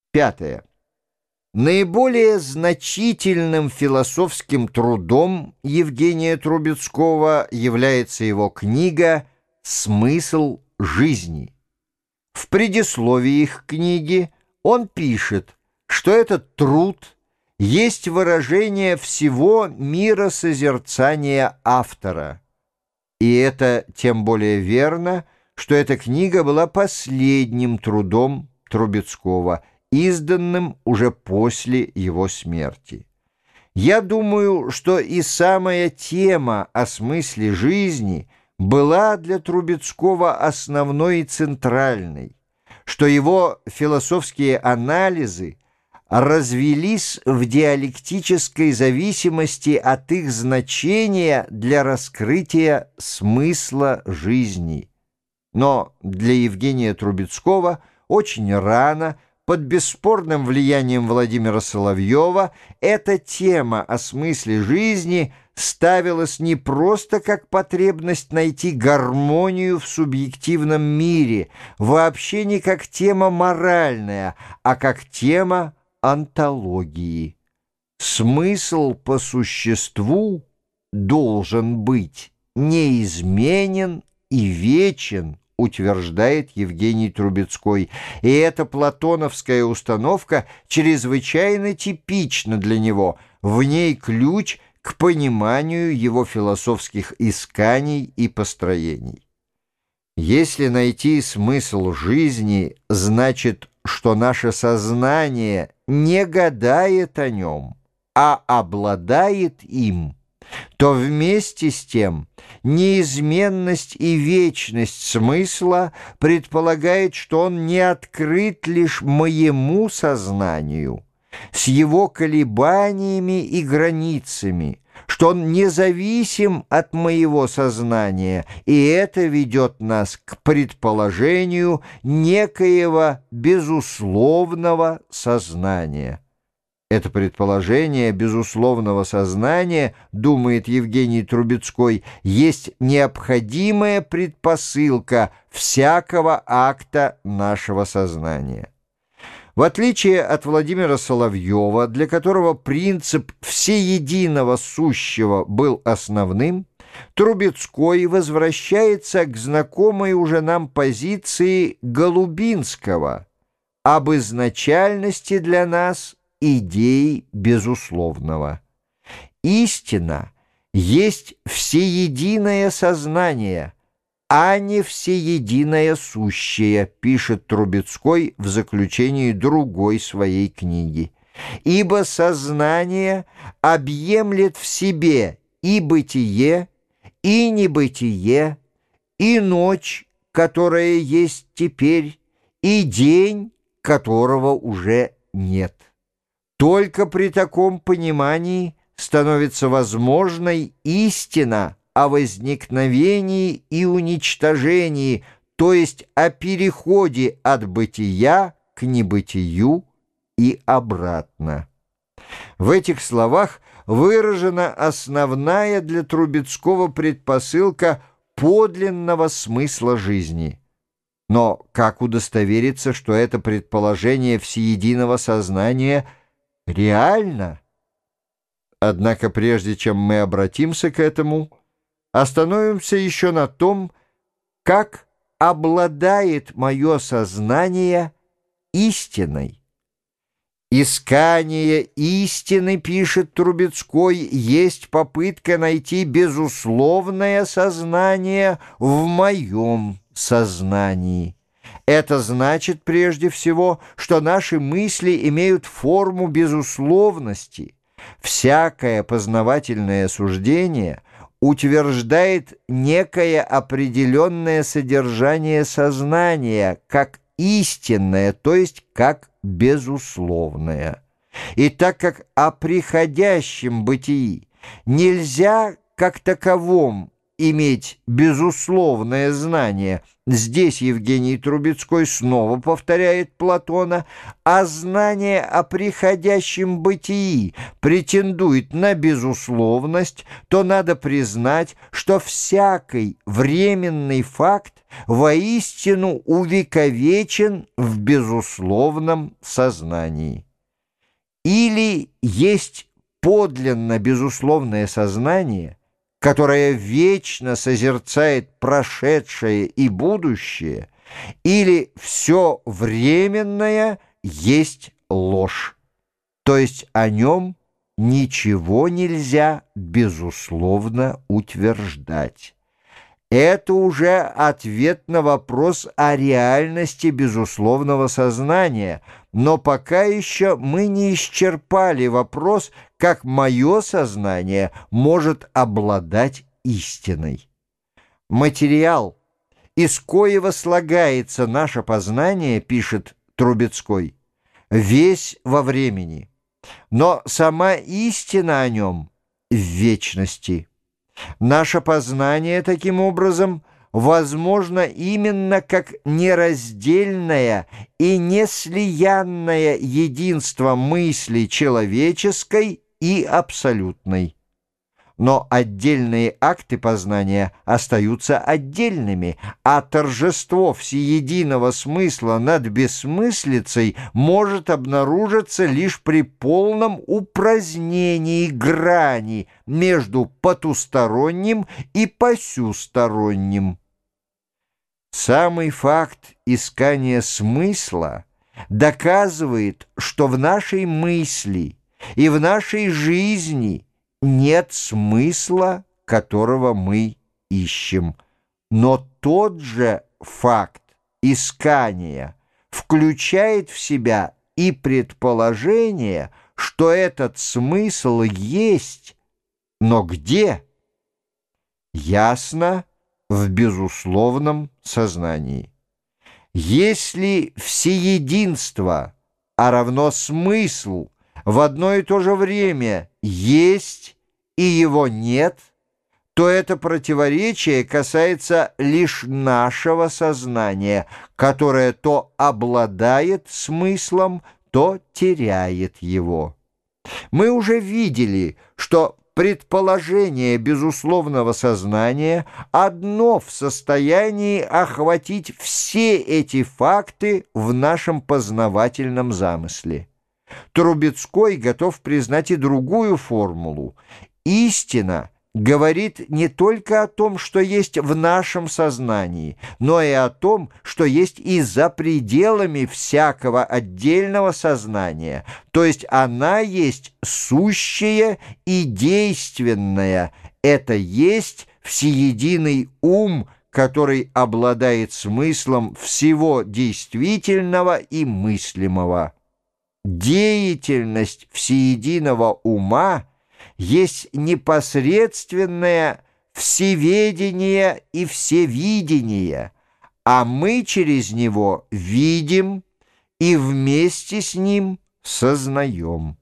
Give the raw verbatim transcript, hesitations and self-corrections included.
Пятое. Наиболее значительным философским трудом Евгения Трубецкого является его книга «Смысл жизни». В предисловии их книги он пишет, что этот труд есть выражение всего миросозерцания автора. И это тем более верно, что эта книга была последним трудом Трубецкого, изданным уже после его смерти. Я думаю, что и самая тема о смысле жизни была для Трубецкого основной и центральной, что его философские анализы развелись в диалектической зависимости от их значения для раскрытия смысла жизни. Но для Евгения Трубецкого очень рано, под бесспорным влиянием Владимира Соловьева, эта тема о смысле жизни ставилась не просто как потребность найти гармонию в субъективном мире, вообще не как тема моральная, а как тема онтологии. Смысл по существу должен быть неизменен и вечен, утверждает Евгений Трубецкой, и эта платоновская установка чрезвычайно типична для него, в ней ключ к пониманию его философских исканий и построений. Если найти смысл жизни, значит, что наше сознание не гадает о нем, а обладает им, то вместе с тем неизменность и вечность смысла предполагает, что он не открыт лишь моему сознанию, с его колебаниями и границами, что он независим от моего сознания, и это ведет нас к предположению некоего безусловного сознания. Это предположение безусловного сознания, думает Евгений Трубецкой, есть необходимая предпосылка всякого акта нашего сознания. В отличие от Владимира Соловьева, для которого принцип всеединого сущего был основным, Трубецкой возвращается к знакомой уже нам позиции Голубинского об изначальности для нас идеи безусловного. Истина есть всеединое сознание, а не всеединое сущее, пишет Трубецкой в заключении другой своей книги. Ибо сознание объемлет в себе и бытие, и небытие, и ночь, которая есть теперь, и день, которого уже нет. Только при таком понимании становится возможной истина о возникновении и уничтожении, то есть о переходе от бытия к небытию и обратно. В этих словах выражена основная для Трубецкого предпосылка подлинного смысла жизни. Но как удостовериться, что это предположение всеединого сознания реально? Однако прежде чем мы обратимся к этому, остановимся еще на том, как обладает мое сознание истиной. Искание истины, пишет Трубецкой, есть попытка найти безусловное сознание в моем сознании. Это значит прежде всего, что наши мысли имеют форму безусловности. Всякое познавательное суждение утверждает некое определенное содержание сознания как истинное, то есть как безусловное. И так как о приходящем бытии нельзя как таковом иметь безусловное знание. Здесь Евгений Трубецкой снова повторяет Платона, а знание о приходящем бытии претендует на безусловность, то надо признать, что всякий временный факт воистину увековечен в безусловном сознании. Или есть подлинно безусловное сознание, которое вечно созерцает прошедшее и будущее, или все временное есть ложь, то есть о нем ничего нельзя безусловно утверждать. Это уже ответ на вопрос о реальности безусловного сознания, но пока еще мы не исчерпали вопрос, как мое сознание может обладать истиной. Материал, из коего слагается наше познание, пишет Трубецкой, весь во времени, но сама истина о нем в вечности. Наше познание, таким образом, возможно именно как нераздельное и неслиянное единство мысли человеческой и абсолютной. Но отдельные акты познания остаются отдельными, а торжество всеединого смысла над бессмыслицей может обнаружиться лишь при полном упразднении грани между потусторонним и посюсторонним. Самый факт искания смысла доказывает, что в нашей мысли и в нашей жизни нет смысла, которого мы ищем. Но тот же факт искания включает в себя и предположение, что этот смысл есть, но где? Ясно, в безусловном сознании. Если всеединство, а равно смысл, в одно и то же время есть и его нет, то это противоречие касается лишь нашего сознания, которое то обладает смыслом, то теряет его. Мы уже видели, что предположение безусловного сознания одно в состоянии охватить все эти факты в нашем познавательном замысле. Трубецкой готов признать и другую формулу. Истина говорит не только о том, что есть в нашем сознании, но и о том, что есть и за пределами всякого отдельного сознания, то есть она есть сущее и действенное, это есть всеединый ум, который обладает смыслом всего действительного и мыслимого. Деятельность всеединого ума есть непосредственное всеведение и всевидение, а мы через него видим и вместе с ним сознаем.